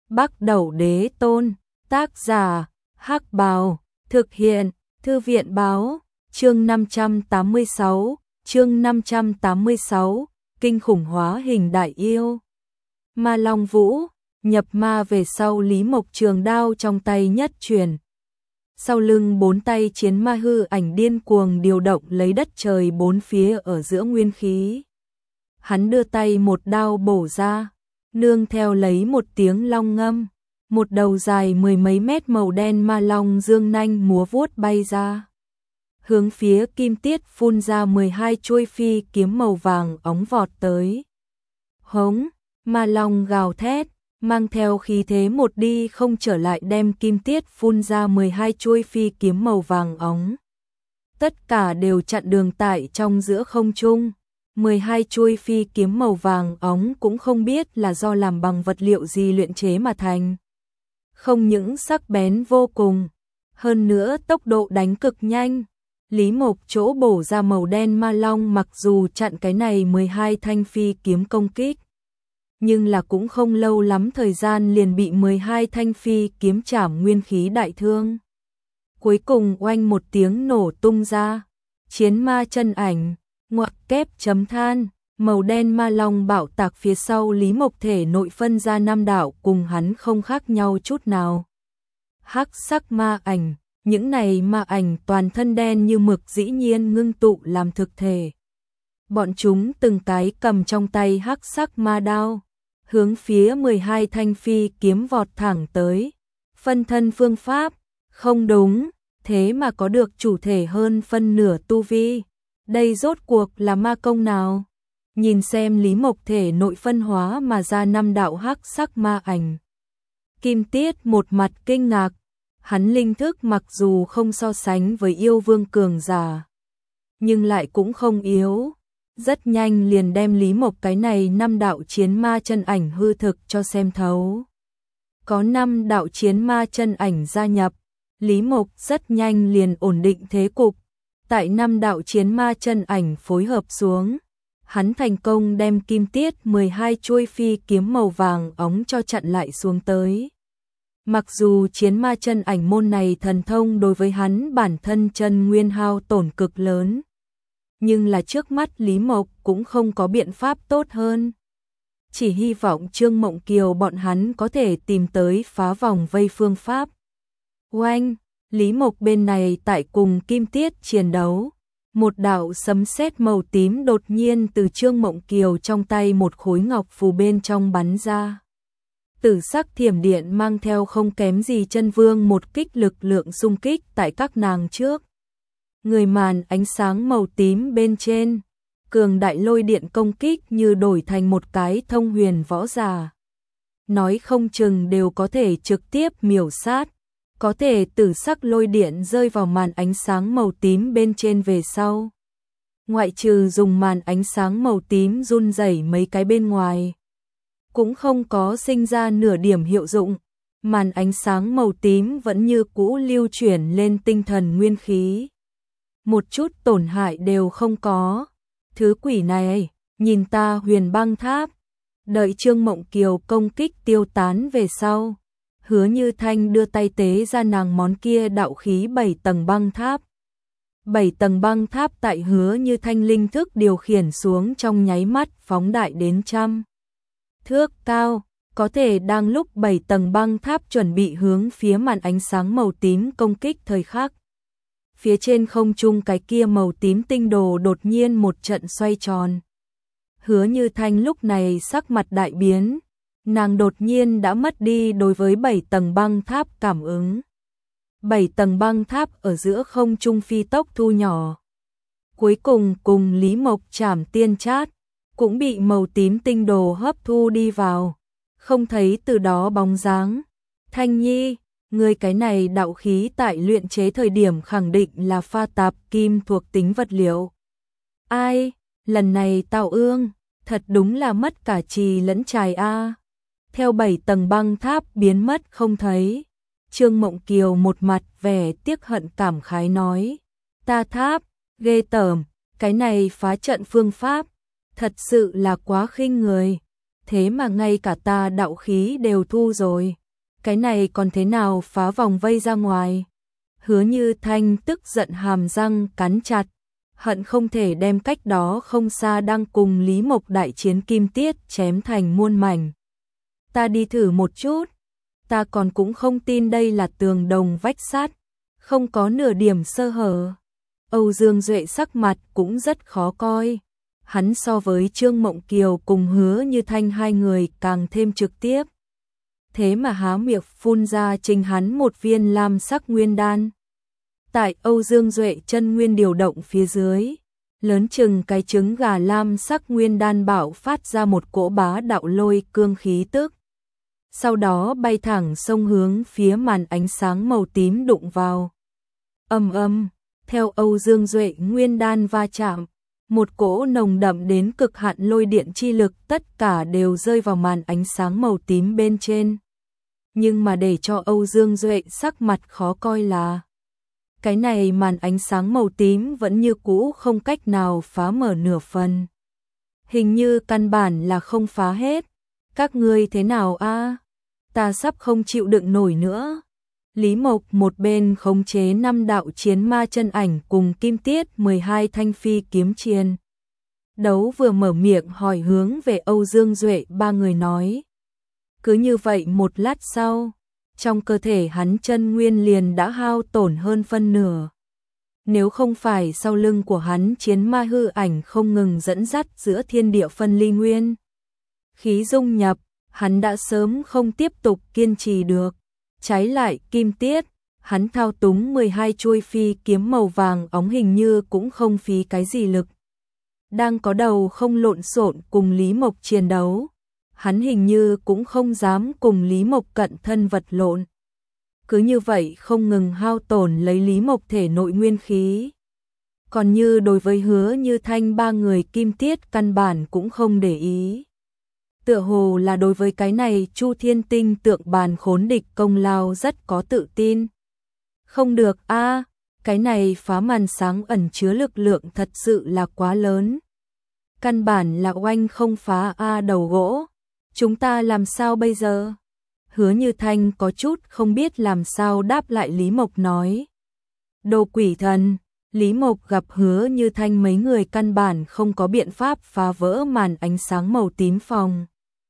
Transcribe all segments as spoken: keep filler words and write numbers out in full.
Bắc Đẩu Đế Tôn, tác giả, Hắc Bào, thực hiện, Thư viện báo, chương năm trăm tám mươi sáu, chương năm trăm tám mươi sáu, kinh khủng hóa hình đại yêu. Ma Long Vũ, nhập ma về sau Lý Mộc trường đao trong tay nhất truyền. Sau lưng bốn tay chiến ma hư ảnh điên cuồng điều động lấy đất trời bốn phía ở giữa nguyên khí. Hắn đưa tay một đao bổ ra, nương theo lấy một tiếng long ngâm, một đầu dài mười mấy mét màu đen ma long dương nanh múa vuốt bay ra. Hướng phía Kim Tiết phun ra mười hai chuôi phi kiếm màu vàng óng vọt tới. Hống, ma long gào thét, mang theo khí thế một đi không trở lại đem Kim Tiết phun ra mười hai chuôi phi kiếm màu vàng óng. Tất cả đều chặn đường tại trong giữa không trung. mười hai chuôi phi kiếm màu vàng óng cũng không biết là do làm bằng vật liệu gì luyện chế mà thành. Không những sắc bén vô cùng, hơn nữa tốc độ đánh cực nhanh. Lý Mộc chỗ bổ ra màu đen ma long mặc dù chặn cái này mười hai thanh phi kiếm công kích, nhưng là cũng không lâu lắm thời gian liền bị mười hai thanh phi kiếm chảm nguyên khí đại thương. Cuối cùng oanh một tiếng nổ tung ra, chiến ma chân ảnh, ngoặc kép chấm than, màu đen ma long bạo tạc phía sau Lý Mộc thể nội phân ra năm đạo cùng hắn không khác nhau chút nào. Hắc sắc ma ảnh, những này ma ảnh toàn thân đen như mực dĩ nhiên ngưng tụ làm thực thể. Bọn chúng từng cái cầm trong tay hắc sắc ma đao, hướng phía mười hai thanh phi kiếm vọt thẳng tới. Phân thân phương pháp, không đúng, thế mà có được chủ thể hơn phân nửa tu vi. Đây rốt cuộc là ma công nào? Nhìn xem Lý Mộc thể nội phân hóa mà ra năm đạo hắc sắc ma ảnh. Kim Tiết một mặt kinh ngạc, hắn linh thức mặc dù không so sánh với yêu vương cường giả, nhưng lại cũng không yếu. Rất nhanh liền đem Lý Mộc cái này năm đạo chiến ma chân ảnh hư thực cho xem thấu. Có năm đạo chiến ma chân ảnh gia nhập, Lý Mộc rất nhanh liền ổn định thế cục. Tại năm đạo chiến ma chân ảnh phối hợp xuống, hắn thành công đem Kim Tiết mười hai chuôi phi kiếm màu vàng óng cho chặn lại xuống tới. Mặc dù chiến ma chân ảnh môn này thần thông đối với hắn bản thân chân nguyên hao tổn cực lớn, nhưng là trước mắt Lý Mộc cũng không có biện pháp tốt hơn. Chỉ hy vọng Trương Mộng Kiều bọn hắn có thể tìm tới phá vòng vây phương pháp. Oanh, Lý Mộc bên này tại cùng Kim Tiết chiến đấu. Một đạo sấm sét màu tím đột nhiên từ Trương Mộng Kiều trong tay một khối ngọc phù bên trong bắn ra. Tử sắc thiểm điện mang theo không kém gì chân vương một kích lực lượng xung kích tại các nàng trước. Người màn ánh sáng màu tím bên trên, cường đại lôi điện công kích như đổi thành một cái thông huyền võ giả. Nói không chừng đều có thể trực tiếp miểu sát, có thể tử sắc lôi điện rơi vào màn ánh sáng màu tím bên trên về sau. Ngoại trừ dùng màn ánh sáng màu tím run rẩy mấy cái bên ngoài, cũng không có sinh ra nửa điểm hiệu dụng. Màn ánh sáng màu tím vẫn như cũ lưu chuyển lên tinh thần nguyên khí. Một chút tổn hại đều không có. Thứ quỷ này, nhìn ta Huyền Băng Tháp. Đợi Trương Mộng Kiều công kích tiêu tán về sau, Hứa Như Thanh đưa tay tế ra nàng món kia đạo khí bảy tầng băng tháp. Bảy tầng băng tháp tại Hứa Như Thanh linh thức điều khiển xuống trong nháy mắt phóng đại đến trăm thước cao, có thể đang lúc bảy tầng băng tháp chuẩn bị hướng phía màn ánh sáng màu tím công kích thời khắc. Phía trên không trung cái kia màu tím tinh đồ đột nhiên một trận xoay tròn. Hứa Như Thanh lúc này sắc mặt đại biến, nàng đột nhiên đã mất đi đối với bảy tầng băng tháp cảm ứng. Bảy tầng băng tháp ở giữa không trung phi tốc thu nhỏ. Cuối cùng cùng Lý Mộc chảm tiên chát, cũng bị màu tím tinh đồ hấp thu đi vào, không thấy từ đó bóng dáng. Thanh Nhi, người cái này đạo khí tại luyện chế thời điểm khẳng định là pha tạp kim thuộc tính vật liệu. Ai, lần này Tào Ương, thật đúng là mất cả trì lẫn trài a. Theo bảy tầng băng tháp biến mất không thấy, Trương Mộng Kiều một mặt vẻ tiếc hận cảm khái nói, ta tháp, ghê tởm, cái này phá trận phương pháp, thật sự là quá khinh người, thế mà ngay cả ta đạo khí đều thu rồi. cái này còn thế nào phá vòng vây ra ngoài? Hứa Như Thanh tức giận hàm răng cắn chặt, hận không thể đem cách đó không xa đang cùng Lý Mộc đại chiến Kim Tiết chém thành muôn mảnh. Ta đi thử một chút, ta còn cũng không tin đây là tường đồng vách sắt, không có nửa điểm sơ hở. Âu Dương Duệ sắc mặt cũng rất khó coi. Hắn so với Trương Mộng Kiều cùng Hứa Như Thanh hai người càng thêm trực tiếp. Thế mà há miệng phun ra trình hắn một viên lam sắc nguyên đan. Tại Âu Dương Duệ chân nguyên điều động phía dưới, lớn chừng cái trứng gà lam sắc nguyên đan bạo phát ra một cỗ bá đạo lôi cương khí tức. Sau đó bay thẳng sông hướng phía màn ánh sáng màu tím đụng vào. Ầm ầm, theo Âu Dương Duệ nguyên đan va chạm, một cỗ nồng đậm đến cực hạn lôi điện chi lực tất cả đều rơi vào màn ánh sáng màu tím bên trên. Nhưng mà để cho Âu Dương Duệ sắc mặt khó coi là cái này màn ánh sáng màu tím vẫn như cũ không cách nào phá mở nửa phần. Hình như căn bản là không phá hết. Các ngươi thế nào a? Ta sắp không chịu đựng nổi nữa. Lý Mộc một bên khống chế năm đạo chiến ma chân ảnh cùng Kim Tiết mười hai thanh phi kiếm chiến đấu vừa mở miệng hỏi hướng về Âu Dương Duệ ba người nói. Cứ như vậy một lát sau, trong cơ thể hắn chân nguyên liền đã hao tổn hơn phân nửa. Nếu không phải sau lưng của hắn chiến ma hư ảnh không ngừng dẫn dắt giữa thiên địa phân ly nguyên khí dung nhập, hắn đã sớm không tiếp tục kiên trì được. Trái lại Kim Tiết, hắn thao túng mười hai chuôi phi kiếm màu vàng óng hình như cũng không phí cái gì lực. Đang có đầu không lộn xộn cùng Lý Mộc chiến đấu, hắn hình như cũng không dám cùng Lý Mộc cận thân vật lộn. Cứ như vậy không ngừng hao tổn lấy Lý Mộc thể nội nguyên khí. Còn như đối với Hứa Như Thanh ba người Kim Tiết căn bản cũng không để ý. Tựa hồ là đối với cái này Chu Thiên Tinh tượng bàn khốn địch công lao rất có tự tin. Không được a, cái này phá màn sáng ẩn chứa lực lượng thật sự là quá lớn. Căn bản là oanh không phá a đầu gỗ. Chúng ta làm sao bây giờ? Hứa Như Thanh có chút không biết làm sao đáp lại Lý Mộc nói. Đồ quỷ thần, Lý Mộc gặp Hứa Như Thanh mấy người căn bản không có biện pháp phá vỡ màn ánh sáng màu tím phòng.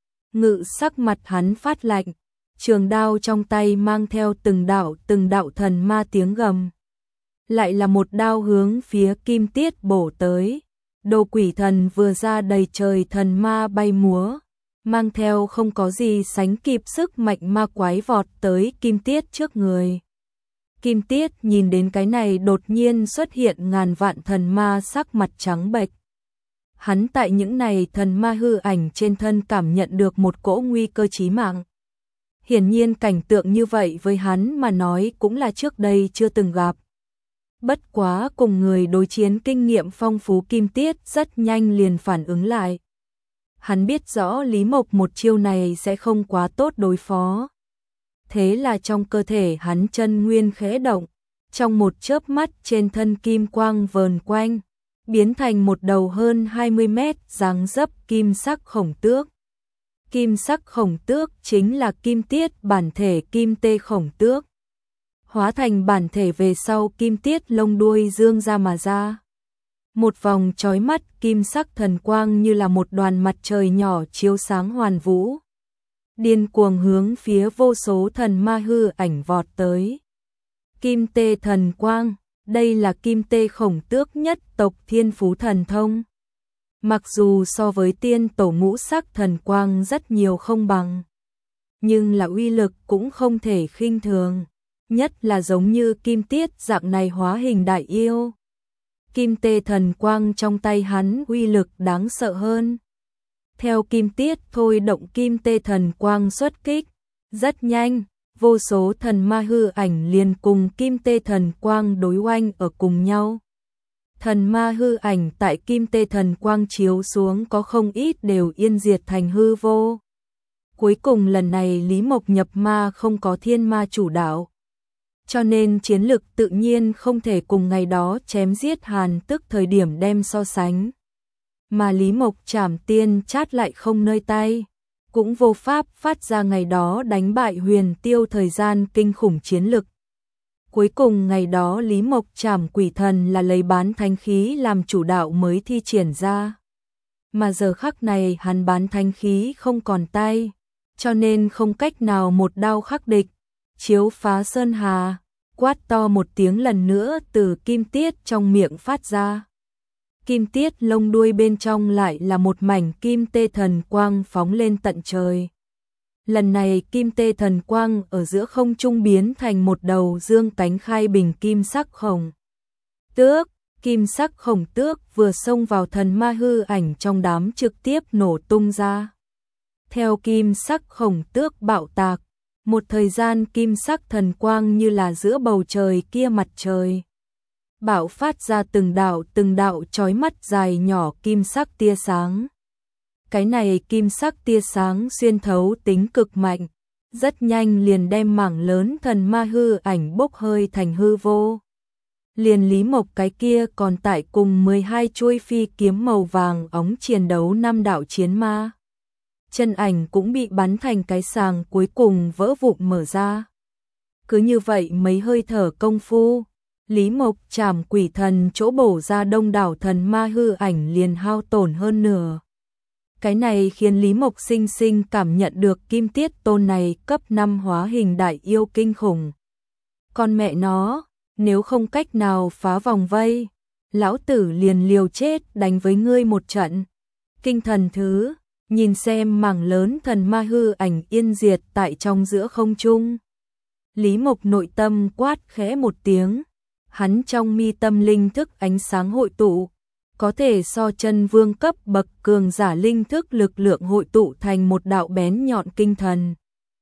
Ngự sắc mặt hắn phát lạnh, trường đao trong tay mang theo từng đạo từng đạo thần ma tiếng gầm. Lại là một đao hướng phía Kim Tiết bổ tới. Đồ quỷ thần vừa ra đầy trời thần ma bay múa, mang theo không có gì sánh kịp sức mạnh ma quái vọt tới Kim Tiết trước người. Kim Tiết nhìn đến cái này đột nhiên xuất hiện ngàn vạn thần ma sắc mặt trắng bệch. Hắn tại những này thần ma hư ảnh trên thân cảm nhận được một cỗ nguy cơ chí mạng. Hiển nhiên cảnh tượng như vậy với hắn mà nói cũng là trước đây chưa từng gặp. Bất quá cùng người đối chiến kinh nghiệm phong phú Kim Tiết rất nhanh liền phản ứng lại. Hắn biết rõ Lý Mộc một chiêu này sẽ không quá tốt đối phó. Thế là trong cơ thể hắn chân nguyên khẽ động, trong một chớp mắt trên thân kim quang vờn quanh, biến thành một đầu hơn hai mươi mét dáng dấp kim sắc khổng tước. Kim sắc khổng tước chính là Kim Tiết bản thể Kim Tê khổng tước. Hóa thành bản thể về sau Kim Tiết lông đuôi dương ra mà ra. Một vòng chói mắt kim sắc thần quang như là một đoàn mặt trời nhỏ chiếu sáng hoàn vũ. Điên cuồng hướng phía vô số thần ma hư ảnh vọt tới. Kim Tê thần quang, đây là Kim Tê khổng tước nhất tộc thiên phú thần thông. Mặc dù so với tiên tổ ngũ sắc thần quang rất nhiều không bằng, nhưng là uy lực cũng không thể khinh thường. Nhất là giống như Kim Tiết dạng này hóa hình đại yêu. Kim Tê thần quang trong tay hắn uy lực đáng sợ hơn. Theo Kim Tiết thôi động Kim Tê thần quang xuất kích, rất nhanh, vô số thần ma hư ảnh liền cùng Kim Tê thần quang đối oanh ở cùng nhau. Thần ma hư ảnh tại Kim Tê thần quang chiếu xuống có không ít đều yên diệt thành hư vô. Cuối cùng lần này Lý Mộc nhập ma không có thiên ma chủ đạo, cho nên chiến lực tự nhiên không thể cùng ngày đó chém giết Hàn Tức thời điểm đem so sánh. Mà Lý Mộc trảm tiên chát lại không nơi tay, cũng vô pháp phát ra ngày đó đánh bại Huyền Tiêu thời gian kinh khủng chiến lực. Cuối cùng ngày đó Lý Mộc trảm quỷ thần là lấy bán thánh khí làm chủ đạo mới thi triển ra. Mà giờ khắc này hắn bán thánh khí không còn tay, cho nên không cách nào một đao khắc địch, chiếu phá sơn hà, quát to một tiếng lần nữa từ kim tiết trong miệng phát ra. Kim tiết lông đuôi bên trong lại là một mảnh kim tê thần quang phóng lên tận trời. Lần này kim tê thần quang ở giữa không trung biến thành một đầu dương cánh khai bình kim sắc khổng tước. Kim sắc khổng tước vừa xông vào thần ma hư ảnh trong đám trực tiếp nổ tung ra. Theo kim sắc khổng tước bạo tạc, một thời gian kim sắc thần quang như là giữa bầu trời kia mặt trời. Bạo phát ra từng đạo từng đạo chói mắt dài nhỏ kim sắc tia sáng. Cái này kim sắc tia sáng xuyên thấu tính cực mạnh, rất nhanh liền đem mảng lớn thần ma hư ảnh bốc hơi thành hư vô. Liền Lý Mộc cái kia còn tại cùng mười hai chuôi phi kiếm màu vàng óng chiến đấu năm đạo chiến ma. Chân ảnh cũng bị bắn thành cái sàng cuối cùng vỡ vụn mở ra. Cứ như vậy mấy hơi thở công phu, Lý Mộc trảm quỷ thần chỗ bổ ra đông đảo thần ma hư ảnh liền hao tổn hơn nửa. Cái này khiến Lý Mộc sinh sinh cảm nhận được kim tiết tôn này cấp năm hóa hình đại yêu kinh khủng. Con mẹ nó, nếu không cách nào phá vòng vây, lão tử liền liều chết đánh với ngươi một trận. Kinh thần thứ, nhìn xem mảng lớn thần ma hư ảnh yên diệt tại trong giữa không trung. Lý Mộc nội tâm quát khẽ một tiếng, hắn trong mi tâm linh thức ánh sáng hội tụ, có thể so chân vương cấp bậc cường giả linh thức lực lượng hội tụ thành một đạo bén nhọn kinh thần.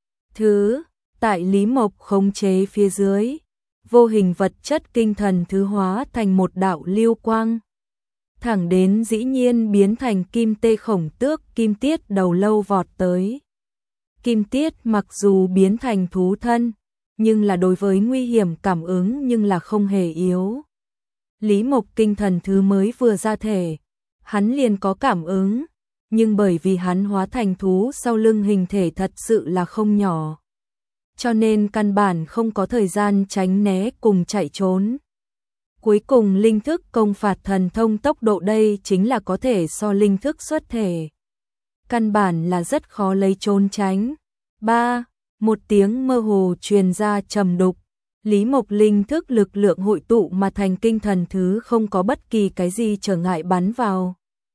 Thứ, tại Lý Mộc khống chế phía dưới, vô hình vật chất kinh thần thứ hóa thành một đạo lưu quang. Thẳng đến dĩ nhiên biến thành kim tê khổng tước kim tiết đầu lâu vọt tới. Kim tiết mặc dù biến thành thú thân, nhưng là đối với nguy hiểm cảm ứng nhưng là không hề yếu. Lý Mộc kinh thần thứ mới vừa ra thể, hắn liền có cảm ứng, nhưng bởi vì hắn hóa thành thú sau lưng hình thể thật sự là không nhỏ, cho nên căn bản không có thời gian tránh né cùng chạy trốn. Cuối cùng linh thức công phạt thần thông tốc độ đây chính là có thể so linh thức xuất thể. Căn bản là rất khó lấy trốn tránh. ba. Một tiếng mơ hồ truyền ra trầm đục. Lý Mộc linh thức lực lượng hội tụ mà thành kinh thần thứ không có bất kỳ cái gì trở ngại bắn vào.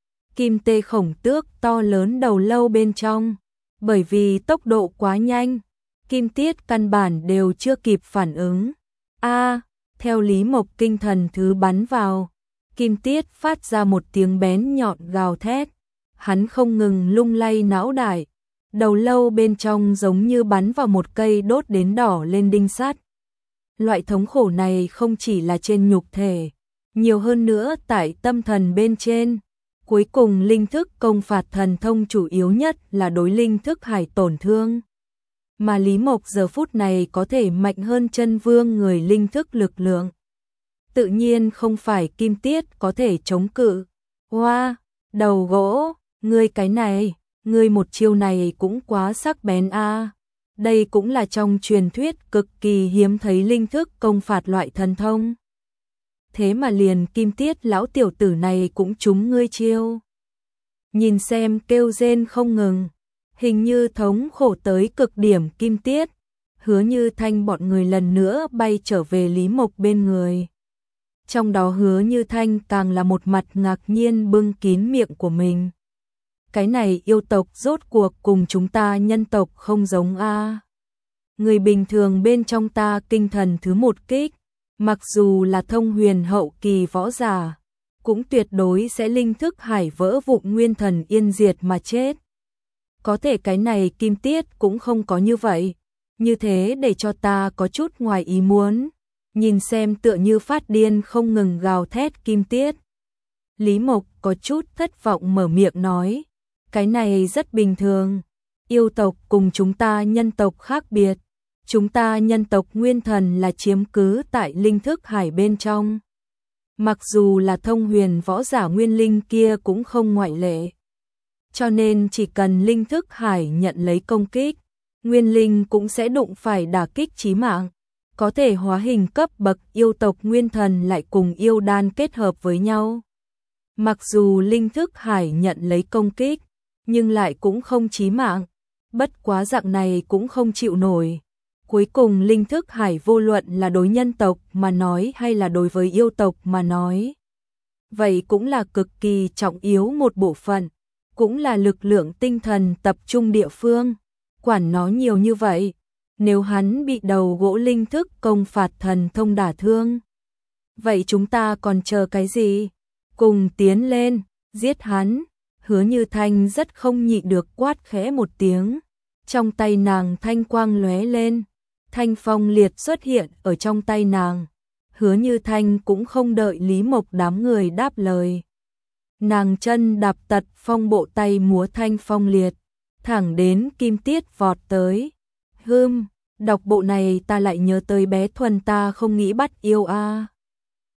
Kim tê khổng tước to lớn đầu lâu bên trong. Bởi vì tốc độ quá nhanh, kim tiết căn bản đều chưa kịp phản ứng. A, theo Lý Mộc kinh thần thứ bắn vào, kim tiết phát ra một tiếng bén nhọn gào thét. Hắn không ngừng lung lay não đại, đầu lâu bên trong giống như bắn vào một cây đốt đến đỏ lên đinh sắt. Loại thống khổ này không chỉ là trên nhục thể, nhiều hơn nữa tại tâm thần bên trên. Cuối cùng linh thức công phạt thần thông chủ yếu nhất là đối linh thức hải tổn thương. Mà Lý Mộc giờ phút này có thể mạnh hơn chân vương người linh thức lực lượng. Tự nhiên không phải kim tiết có thể chống cự. Hoa, wow, đầu gỗ, ngươi cái này, ngươi một chiêu này cũng quá sắc bén a. À. Đây cũng là trong truyền thuyết cực kỳ hiếm thấy linh thức công phạt loại thần thông. Thế mà liền kim tiết lão tiểu tử này cũng trúng ngươi chiêu. Nhìn xem kêu rên không ngừng, hình như thống khổ tới cực điểm kim tiết, Hứa Như Thanh bọn người lần nữa bay trở về Lý Mộc bên người. Trong đó Hứa Như Thanh càng là một mặt ngạc nhiên bưng kín miệng của mình. Cái này yêu tộc rốt cuộc cùng chúng ta nhân tộc không giống a. Người bình thường bên trong ta kinh thần thứ một kích, mặc dù là thông huyền hậu kỳ võ giả, cũng tuyệt đối sẽ linh thức hải vỡ vụn nguyên thần yên diệt mà chết. Có thể cái này kim tiết cũng không có như vậy, như thế để cho ta có chút ngoài ý muốn, nhìn xem tựa như phát điên không ngừng gào thét kim tiết. Lý Mộc có chút thất vọng mở miệng nói, cái này rất bình thường, yêu tộc cùng chúng ta nhân tộc khác biệt, chúng ta nhân tộc nguyên thần là chiếm cứ tại linh thức hải bên trong. Mặc dù là thông huyền võ giả nguyên linh kia cũng không ngoại lệ. cho nên chỉ cần linh thức hải nhận lấy công kích, nguyên linh cũng sẽ đụng phải đả kích chí mạng. Có thể hóa hình cấp bậc yêu tộc nguyên thần lại cùng yêu đan kết hợp với nhau. Mặc dù linh thức hải nhận lấy công kích, nhưng lại cũng không chí mạng. Bất quá dạng này cũng không chịu nổi. Cuối cùng linh thức hải vô luận là đối nhân tộc mà nói hay là đối với yêu tộc mà nói. Vậy cũng là cực kỳ trọng yếu một bộ phận, cũng là lực lượng tinh thần tập trung địa phương. Quản nó nhiều như vậy, nếu hắn bị đầu gỗ linh thức công phạt thần thông đả thương. Vậy chúng ta còn chờ cái gì? Cùng tiến lên, giết hắn. Hứa Như Thanh rất không nhịn được quát khẽ một tiếng. Trong tay nàng thanh quang lóe lên, thanh phong liệt xuất hiện ở trong tay nàng. Hứa Như Thanh cũng không đợi Lý Mộc đám người đáp lời. Nàng chân đạp tật phong bộ tay múa thanh phong liệt, thẳng đến Kim Tiết vọt tới. Hưm, đọc bộ này ta lại nhớ tới bé Thuần ta không nghĩ bắt yêu a. À.